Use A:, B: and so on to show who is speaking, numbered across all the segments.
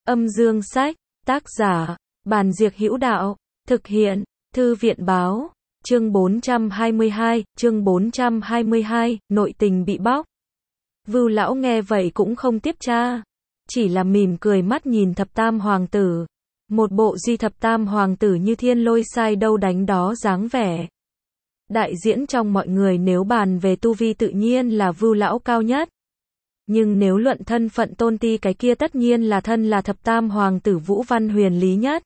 A: Âm dương sách, tác giả, Bàn Diệc Hữu Đạo, thực hiện, Thư viện báo, chương 422, nội tình bị bóc. Vưu lão nghe vậy cũng không tiếp tra, chỉ là mỉm cười mắt nhìn thập tam hoàng tử. Một bộ duy thập tam hoàng tử như thiên lôi sai đâu đánh đó dáng vẻ. Đại diễn trong mọi người nếu bàn về tu vi tự nhiên là Vưu lão cao nhất. Nhưng nếu luận thân phận tôn ti cái kia tất nhiên là thân là thập tam hoàng tử Vũ Văn Huyền Lý nhất.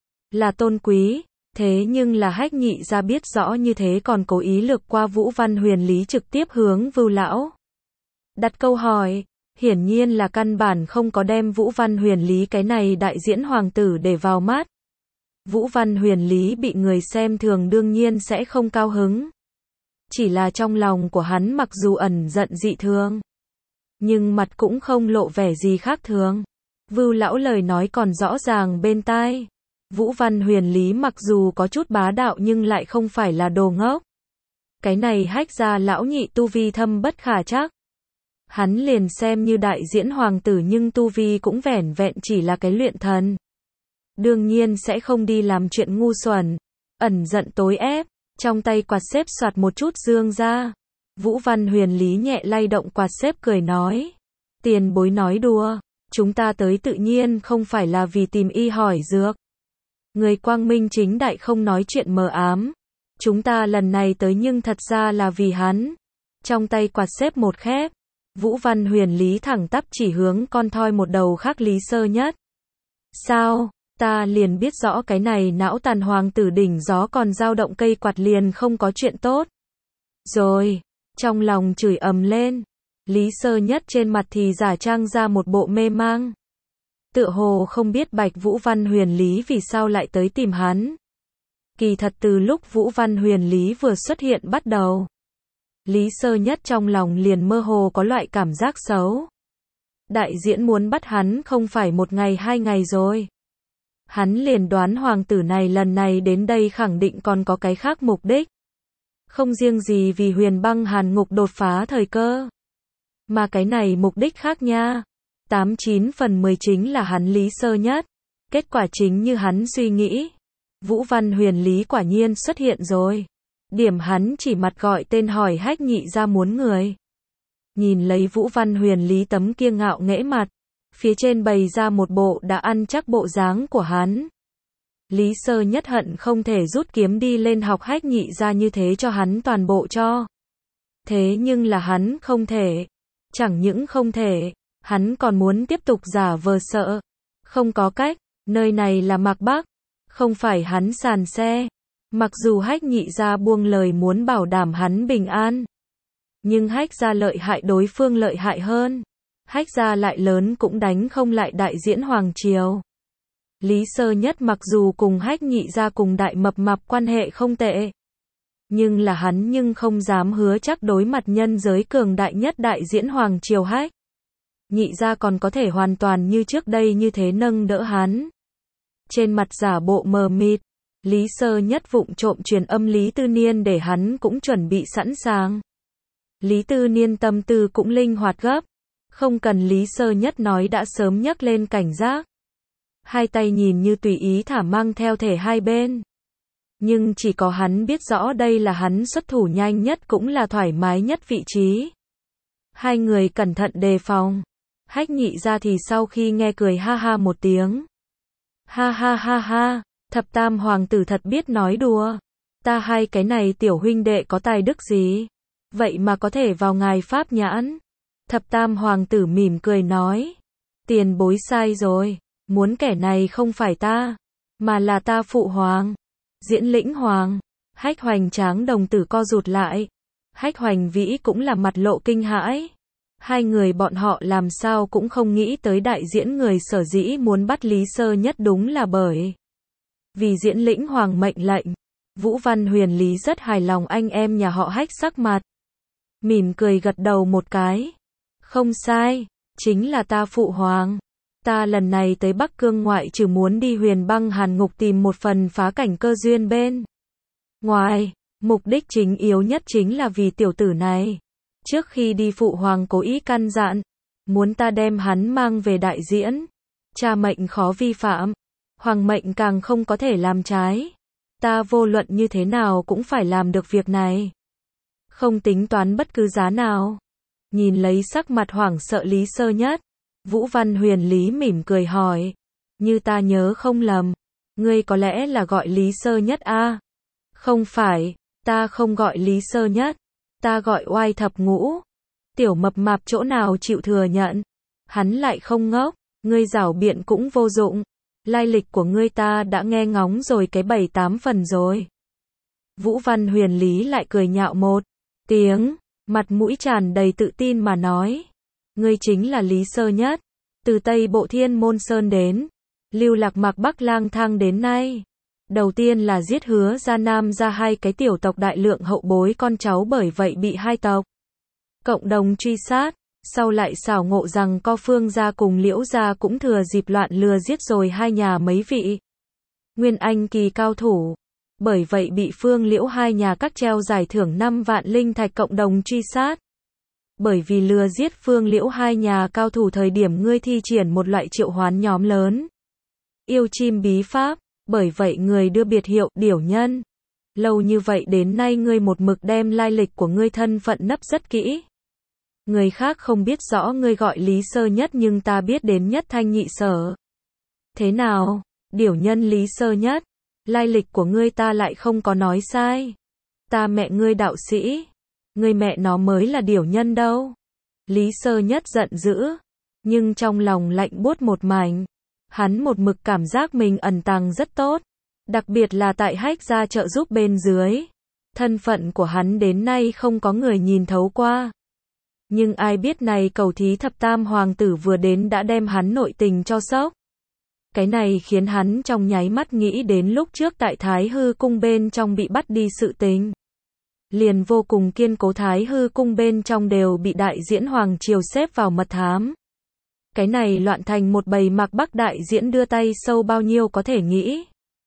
A: Là tôn quý, thế nhưng là Hách Nhị ra biết rõ như thế còn cố ý lược qua Vũ Văn Huyền Lý trực tiếp hướng Vưu lão đặt câu hỏi, hiển nhiên là căn bản không có đem Vũ Văn Huyền Lý cái này đại diễn hoàng tử để vào mắt. Vũ Văn Huyền Lý bị người xem thường đương nhiên sẽ không cao hứng. Chỉ là trong lòng của hắn mặc dù ẩn giận dị thường, nhưng mặt cũng không lộ vẻ gì khác thường. Vưu lão lời nói còn rõ ràng bên tai. Vũ Văn Huyền Lý mặc dù có chút bá đạo nhưng lại không phải là đồ ngốc. Cái này Hách gia lão nhị tu vi thâm bất khả trắc. Hắn liền xem như đại diễn hoàng tử nhưng tu vi cũng vẻn vẹn chỉ là cái luyện thần. Đương nhiên sẽ không đi làm chuyện ngu xuẩn, ẩn giận tối ép, trong tay quạt xếp soạt một chút dương ra. Vũ Văn Huyền Lý nhẹ lay động quạt xếp cười nói, tiền bối nói đùa, chúng ta tới tự nhiên không phải là vì tìm y hỏi dược. Người quang minh chính đại không nói chuyện mờ ám. Chúng ta lần này tới nhưng thật ra là vì hắn. Trong tay quạt xếp một khép, Vũ Văn Huyền Lý thẳng tắp chỉ hướng con thoi một đầu khác Lý Sơ Nhất. Sao, ta liền biết rõ cái này não tàn hoàng tử đỉnh gió còn dao động cây quạt liền không có chuyện tốt. Rồi, trong lòng chửi ầm lên, Lý Sơ Nhất trên mặt thì giả trang ra một bộ mê mang. Tựa hồ không biết Bạch Vũ Văn Huyền Lý vì sao lại tới tìm hắn. Kỳ thật từ lúc Vũ Văn Huyền Lý vừa xuất hiện bắt đầu, Lý Sơ Nhất trong lòng liền mơ hồ có loại cảm giác xấu. Đại diễn muốn bắt hắn không phải một ngày hai ngày rồi. Hắn liền đoán hoàng tử này lần này đến đây khẳng định còn có cái khác mục đích. Không riêng gì vì Huyền Băng Hàn Ngục đột phá thời cơ, mà cái này mục đích khác nha. 89 phần 10 chính là hắn Lý Sơ Nhất. Kết quả chính như hắn suy nghĩ. Vũ Văn Huyền Lý quả nhiên xuất hiện rồi. Điểm hắn chỉ mặt gọi tên hỏi Hách Nhị ra muốn người. Nhìn lấy Vũ Văn Huyền Lý tấm kia ngạo nghễ mặt, phía trên bày ra một bộ đã ăn chắc bộ dáng của hắn. Lý Sơ Nhất hận không thể rút kiếm đi lên học Hách Nhị ra như thế cho hắn toàn bộ cho. Thế nhưng là hắn không thể. Chẳng những không thể, hắn còn muốn tiếp tục giả vờ sợ. Không có cách, nơi này là Mạc Bắc, không phải hắn sàn xe. Mặc dù Hách Nhị gia buông lời muốn bảo đảm hắn bình an, nhưng Hách gia lợi hại đối phương lợi hại hơn. Hách gia lại lớn cũng đánh không lại đại diễn hoàng triều. Lý Sơ Nhất mặc dù cùng Hách Nhị gia cùng đại mập mạp quan hệ không tệ, nhưng là hắn nhưng không dám hứa chắc đối mặt nhân giới cường đại nhất đại diễn hoàng triều Hách Nhị gia còn có thể hoàn toàn như trước đây như thế nâng đỡ hắn. Trên mặt giả bộ mờ mịt, Lý Sơ Nhất vụng trộm truyền âm Lý Tư Niên để hắn cũng chuẩn bị sẵn sàng. Lý Tư Niên tâm tư cũng linh hoạt gấp, không cần Lý Sơ Nhất nói đã sớm nhấc lên cảnh giác. Hai tay nhìn như tùy ý thả mang theo thể hai bên. Nhưng chỉ có hắn biết rõ đây là hắn xuất thủ nhanh nhất cũng là thoải mái nhất vị trí. Hai người cẩn thận đề phòng. Hách Nhị ra thì sau khi nghe cười ha ha một tiếng. Ha ha ha ha, thập tam hoàng tử thật biết nói đùa. Ta hai cái này tiểu huynh đệ có tài đức gì? Vậy mà có thể vào ngài pháp nhãn. Thập tam hoàng tử mỉm cười nói. Tiền bối sai rồi, muốn kẻ này không phải ta, mà là ta phụ hoàng. Diễn Lĩnh Hoàng. Hách Hoành Tráng đồng tử co rụt lại. Hách Hoành Vĩ cũng là mặt lộ kinh hãi. Hai người bọn họ làm sao cũng không nghĩ tới đại diễn người sở dĩ muốn bắt Lý Sơ Nhất đúng là bởi vì Diễn Lĩnh Hoàng mệnh lệnh. Vũ Văn Huyền Lý rất hài lòng anh em nhà họ Hách sắc mặt. Mỉm cười gật đầu một cái. Không sai, chính là ta phụ hoàng. Ta lần này tới Bắc Cương ngoại trừ muốn đi Huyền Băng Hàn Ngục tìm một phần phá cảnh cơ duyên bên ngoài, mục đích chính yếu nhất chính là vì tiểu tử này. Trước khi đi phụ hoàng cố ý căn dặn, muốn ta đem hắn mang về đại diễn. Cha mệnh khó vi phạm, hoàng mệnh càng không có thể làm trái. Ta vô luận như thế nào cũng phải làm được việc này. Không tính toán bất cứ giá nào. Nhìn lấy sắc mặt hoảng sợ Lý Sơ Nhất, Vũ Văn Huyền Lý mỉm cười hỏi. Như ta nhớ không lầm, ngươi có lẽ là gọi Lý Sơ Nhất a? Không phải, ta không gọi Lý Sơ Nhất, ta gọi Oai Thập Ngũ. Tiểu mập mạp chỗ nào chịu thừa nhận. Hắn lại không ngốc, ngươi giảo biện cũng vô dụng. Lai lịch của ngươi ta đã nghe ngóng rồi cái 7-8 phần rồi. Vũ Văn Huyền Lý lại cười nhạo một tiếng, mặt mũi tràn đầy tự tin mà nói. Ngươi chính là Lý Sơ Nhất, từ Tây Bộ Thiên Môn Sơn đến, lưu lạc mạc Bắc lang thang đến nay. Đầu tiên là giết Hứa Gia Nam ra 2 cái tiểu tộc đại lượng hậu bối con cháu, bởi vậy bị 2 tộc cộng đồng truy sát. Sau lại xảo ngộ rằng Co Phương gia cùng Liễu gia cũng thừa dịp loạn lừa giết rồi 2 nhà mấy vị Nguyên Anh kỳ cao thủ. Bởi vậy bị Phương Liễu 2 nhà các treo giải thưởng 5 vạn linh thạch cộng đồng truy sát. Bởi vì lừa giết Phương Liễu 2 nhà cao thủ thời điểm ngươi thi triển một loại triệu hoán nhóm lớn yêu chim bí pháp, bởi vậy người đưa biệt hiệu Điểu Nhân. Lâu như vậy đến nay ngươi một mực đem lai lịch của ngươi thân phận nấp rất kỹ. Người khác không biết rõ ngươi gọi Lý Sơ Nhất, nhưng ta biết đến nhất thanh nhị sở. Thế nào, Điểu Nhân Lý Sơ Nhất, lai lịch của ngươi ta lại không có nói sai. Ta mẹ ngươi đạo sĩ, ngươi mẹ nó mới là Điểu Nhân đâu. Lý Sơ Nhất giận dữ, nhưng trong lòng lạnh buốt một mảnh. Hắn một mực cảm giác mình ẩn tàng rất tốt, đặc biệt là tại Hách gia trợ giúp bên dưới. Thân phận của hắn đến nay không có người nhìn thấu qua. Nhưng ai biết này cầu thí thập tam hoàng tử vừa đến đã đem hắn nội tình cho sốc. Cái này khiến hắn trong nháy mắt nghĩ đến lúc trước tại Thái Hư cung bên trong bị bắt đi sự tình. Liền vô cùng kiên cố, Thái Hư cung bên trong đều bị đại diễn hoàng triều xếp vào mật thám. Cái này loạn thành một bầy mạc Bắc đại diễn đưa tay sâu bao nhiêu có thể nghĩ.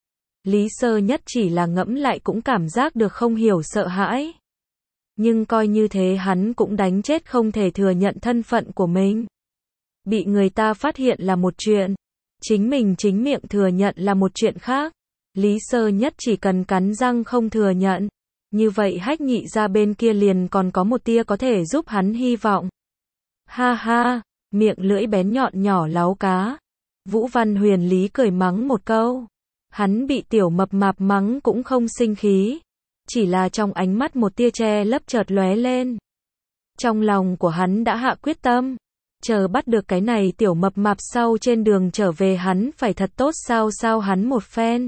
A: Lý Sơ Nhất chỉ là ngẫm lại cũng cảm giác được không hiểu sợ hãi. Nhưng coi như thế hắn cũng đánh chết không thể thừa nhận thân phận của mình. Bị người ta phát hiện là một chuyện, chính mình chính miệng thừa nhận là một chuyện khác. Lý Sơ Nhất chỉ cần cắn răng không thừa nhận, như vậy Hách nhị ra bên kia liền còn có một tia có thể giúp hắn hy vọng. Ha ha, miệng lưỡi bén nhọn nhỏ láo cá. Vũ Văn Huyền Lý cười mắng một câu. Hắn bị tiểu mập mạp mắng cũng không sinh khí. Chỉ là trong ánh mắt một tia che lấp chợt lóe lên. Trong lòng của hắn đã hạ quyết tâm. Chờ bắt được cái này tiểu mập mạp sau trên đường trở về hắn phải thật tốt sao hắn một phen.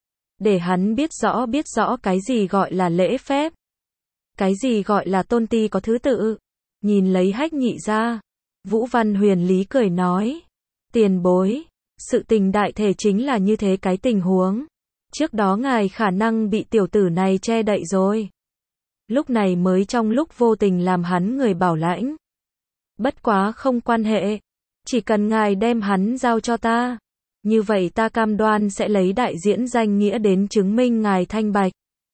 A: Để hắn biết rõ cái gì gọi là lễ phép. Cái gì gọi là tôn ti có thứ tự. Nhìn lấy Hách nhị ra, Vũ Văn Huyền Lý cười nói. Tiền bối, sự tình đại thể chính là như thế cái tình huống. Trước đó ngài khả năng bị tiểu tử này che đậy rồi. Lúc này mới trong lúc vô tình làm hắn người bảo lãnh. Bất quá không quan hệ. Chỉ cần ngài đem hắn giao cho ta. Như vậy ta cam đoan sẽ lấy đại diễn danh nghĩa đến chứng minh ngài thanh bạch.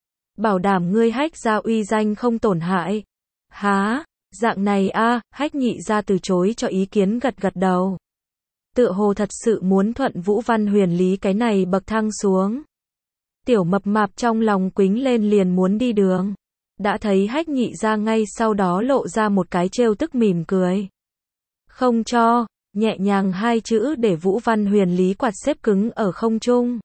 A: Bảo đảm ngươi Hách gia uy danh không tổn hại. Há, dạng này a, Hách nhị ra từ chối cho ý kiến gật đầu. Tựa hồ thật sự muốn thuận Vũ Văn Huyền Lý cái này bậc thang xuống. Tiểu mập mạp trong lòng quính lên liền muốn đi đường. Đã thấy Hách nhị ra ngay sau đó lộ ra một cái trêu tức mỉm cười. Không cho, nhẹ nhàng 2 chữ để Vũ Văn Huyền Lý quạt xếp cứng ở không trung.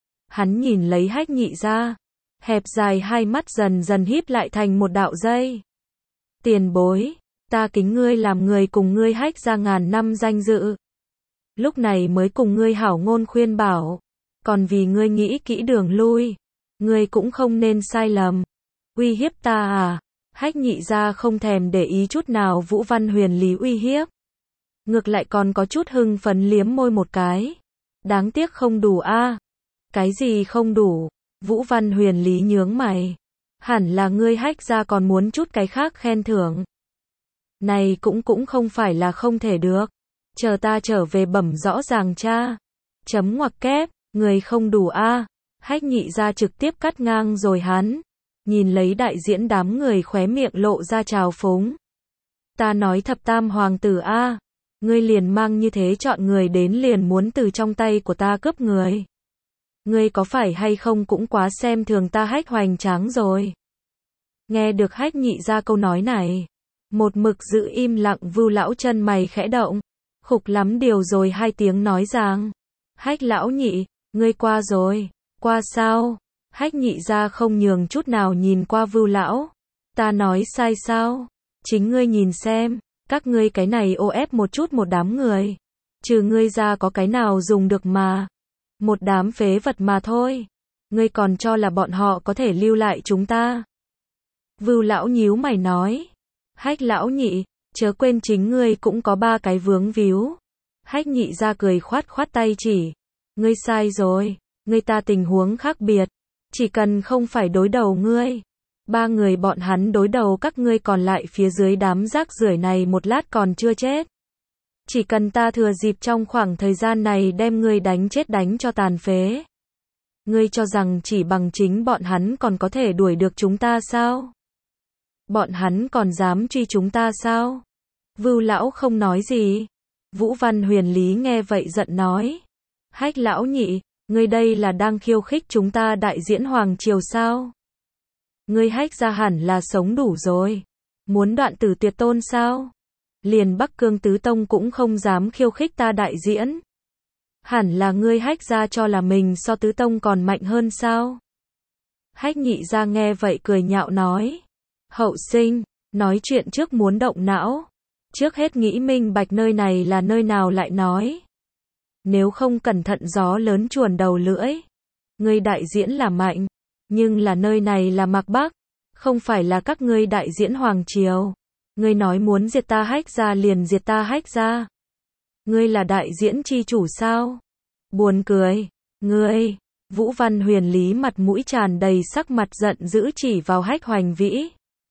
A: Hắn nhìn lấy Hách nhị ra, hẹp dài 2 mắt dần dần híp lại thành một đạo dây. Tiền bối, ta kính ngươi làm người cùng ngươi Hách ra ngàn năm danh dự. Lúc này mới cùng ngươi hảo ngôn khuyên bảo. Còn vì ngươi nghĩ kỹ đường lui, ngươi cũng không nên sai lầm. Uy hiếp ta à? Hách nhị ra không thèm để ý chút nào Vũ Văn Huyền Lý uy hiếp. Ngược lại còn có chút hưng phấn liếm môi một cái. Đáng tiếc không đủ a. Cái gì không đủ? Vũ Văn Huyền Lý nhướng mày. Hẳn là ngươi Hách ra còn muốn chút cái khác khen thưởng. Này cũng không phải là không thể được. Chờ ta trở về bẩm rõ ràng cha. Chấm ngoặc kép. Người không đủ a. Hách nhị ra trực tiếp cắt ngang rồi hắn. Nhìn lấy đại diễn đám người khóe miệng lộ ra trào phúng. Ta nói thập tam hoàng tử a. Ngươi liền mang như thế chọn người đến liền muốn từ trong tay của ta cướp người. Ngươi có phải hay không cũng quá xem thường ta Hách hoành tráng rồi. Nghe được Hách Nhị Gia câu nói này, một mực giữ im lặng Vưu lão chân mày khẽ động, khục lắm điều rồi hai tiếng nói rằng, Hách lão nhị, ngươi qua rồi, qua sao? Hách Nhị Gia không nhường chút nào nhìn qua Vưu lão, ta nói sai sao? Chính ngươi nhìn xem, các ngươi cái này ô ép một chút một đám người, trừ ngươi ra có cái nào dùng được mà, một đám phế vật mà thôi, ngươi còn cho là bọn họ có thể lưu lại chúng ta? Vưu lão nhíu mày nói, Hách lão nhị, chớ quên chính ngươi cũng có 3 cái vướng víu. Hách Nhị Gia cười khoát khoát tay chỉ, ngươi sai rồi, ngươi ta tình huống khác biệt, chỉ cần không phải đối đầu ngươi, 3 người bọn hắn đối đầu các ngươi còn lại phía dưới đám rác rưởi này một lát còn chưa chết. Chỉ cần ta thừa dịp trong khoảng thời gian này đem ngươi đánh chết đánh cho tàn phế. Ngươi cho rằng chỉ bằng chính bọn hắn còn có thể đuổi được chúng ta sao? Bọn hắn còn dám truy chúng ta sao? Vưu lão không nói gì. Vũ Văn Huyền Lý nghe vậy giận nói, Hách lão nhị, ngươi đây là đang khiêu khích chúng ta đại diễn hoàng triều sao? Ngươi Hách gia hẳn là sống đủ rồi, muốn đoạn tử tuyệt tôn sao? Liền Bắc Cương Tứ Tông cũng không dám khiêu khích ta đại diễn. Hẳn là ngươi Hách gia cho là mình so Tứ Tông còn mạnh hơn sao? Hách Nhị Gia nghe vậy cười nhạo nói, hậu sinh, nói chuyện trước muốn động não, trước hết nghĩ minh bạch nơi này là nơi nào lại nói. Nếu không cẩn thận gió lớn chuồn đầu lưỡi. Ngươi đại diễn là mạnh, nhưng là nơi này là Mạc Bắc, không phải là các ngươi đại diễn hoàng triều. Ngươi nói muốn diệt ta Hách gia liền diệt ta Hách gia. Ngươi là đại diễn chi chủ sao? Buồn cười, ngươi. Vũ Văn Huyền Lý mặt mũi tràn đầy sắc mặt giận dữ chỉ vào Hách Hoành Vĩ.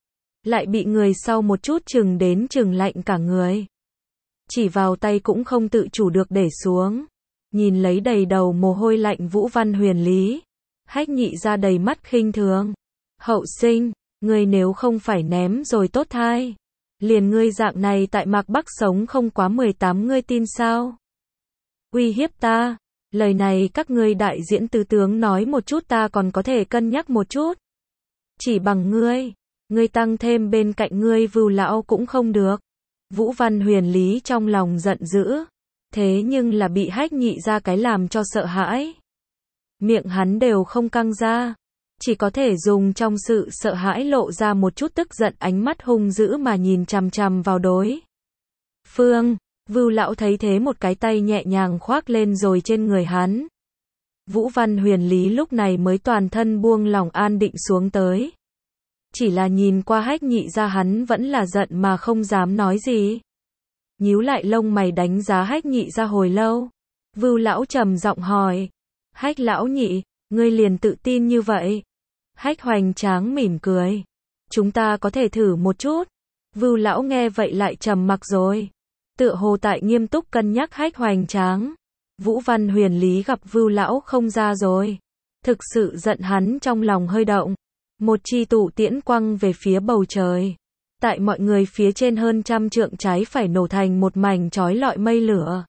A: Lại bị người sau một chút chừng đến chừng lạnh cả người. Chỉ vào tay cũng không tự chủ được để xuống. Nhìn lấy đầy đầu mồ hôi lạnh Vũ Văn Huyền Lý. Hách Nhị Gia đầy mắt khinh thường. Hậu sinh, ngươi nếu không phải ném rồi tốt thai. Liền ngươi dạng này tại Mạc Bắc sống không quá 18 ngươi tin sao? Uy hiếp ta. Lời này các ngươi đại diễn tứ tướng nói một chút ta còn có thể cân nhắc một chút. Chỉ bằng ngươi tăng thêm bên cạnh ngươi Vưu lão cũng không được. Vũ Văn Huyền Lý trong lòng giận dữ, thế nhưng là bị Hách Nhị Gia cái làm cho sợ hãi. Miệng hắn đều không căng ra, chỉ có thể dùng trong sự sợ hãi lộ ra một chút tức giận, ánh mắt hung dữ mà nhìn chằm chằm vào đối phương. Vưu lão thấy thế một cái tay nhẹ nhàng khoác lên rồi trên người hắn. Vũ Văn Huyền Lý lúc này mới toàn thân buông lỏng an định xuống tới. Chỉ là nhìn qua Hách Nhị Gia hắn vẫn là giận mà không dám nói gì. Nhíu lại lông mày đánh giá Hách Nhị Gia hồi lâu. Vưu lão trầm giọng hỏi, Hách lão nhị, ngươi liền tự tin như vậy? Hách Hoành Tráng mỉm cười, chúng ta có thể thử một chút. Vưu lão nghe vậy lại trầm mặc rồi. Tựa hồ tại nghiêm túc cân nhắc Hách Hoành Tráng. Vũ Văn Huyền Lý gặp Vưu lão không ra rồi, thực sự giận hắn trong lòng hơi động. Một chi tụ tiễn quăng về phía bầu trời. Tại mọi người phía trên hơn trăm trượng trái phải nổ thành một mảnh chói lọi mây lửa.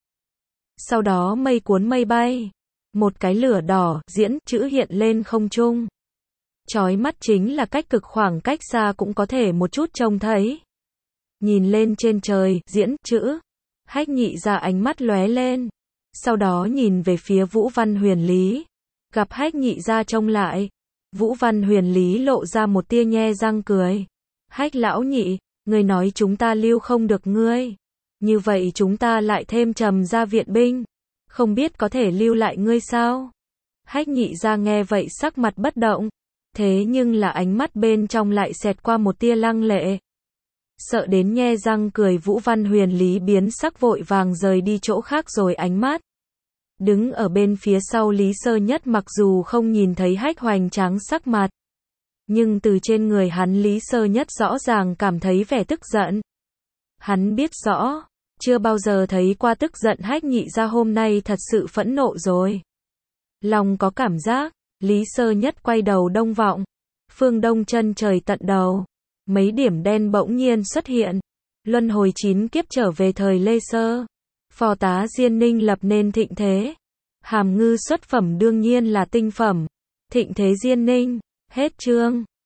A: Sau đó mây cuốn mây bay. Một cái lửa đỏ diễn chữ hiện lên không trung. Chói mắt chính là cách cực khoảng cách xa cũng có thể một chút trông thấy. Nhìn lên trên trời, diễn chữ. Hách Nhị Gia ánh mắt lóe lên. Sau đó nhìn về phía Vũ Văn Huyền Lý. Gặp Hách Nhị Gia trông lại. Vũ Văn Huyền Lý lộ ra một tia nhe răng cười. Hách lão nhị, ngươi nói chúng ta lưu không được ngươi. Như vậy chúng ta lại thêm trầm ra viện binh. Không biết có thể lưu lại ngươi sao? Hách Nhị Gia nghe vậy sắc mặt bất động. Thế nhưng là ánh mắt bên trong lại xẹt qua một tia lăng lệ. Sợ đến nhe răng cười Vũ Văn Huyền Lý biến sắc vội vàng rời đi chỗ khác rồi ánh mắt. Đứng ở bên phía sau Lý Sơ Nhất mặc dù không nhìn thấy Hách Hoành Tráng sắc mặt. Nhưng từ trên người hắn Lý Sơ Nhất rõ ràng cảm thấy vẻ tức giận. Hắn biết rõ, chưa bao giờ thấy qua tức giận Hách Nhị Gia hôm nay thật sự phẫn nộ rồi. Lòng có cảm giác, Lý Sơ Nhất quay đầu đông vọng. Phương đông chân trời tận đầu. Mấy điểm đen bỗng nhiên xuất hiện. Luân hồi 9 kiếp trở về thời Lê Sơ. Phò tá Diên Ninh lập nên thịnh thế. Hàm Ngư xuất phẩm đương nhiên là tinh phẩm. Thịnh thế Diên Ninh. Hết chương.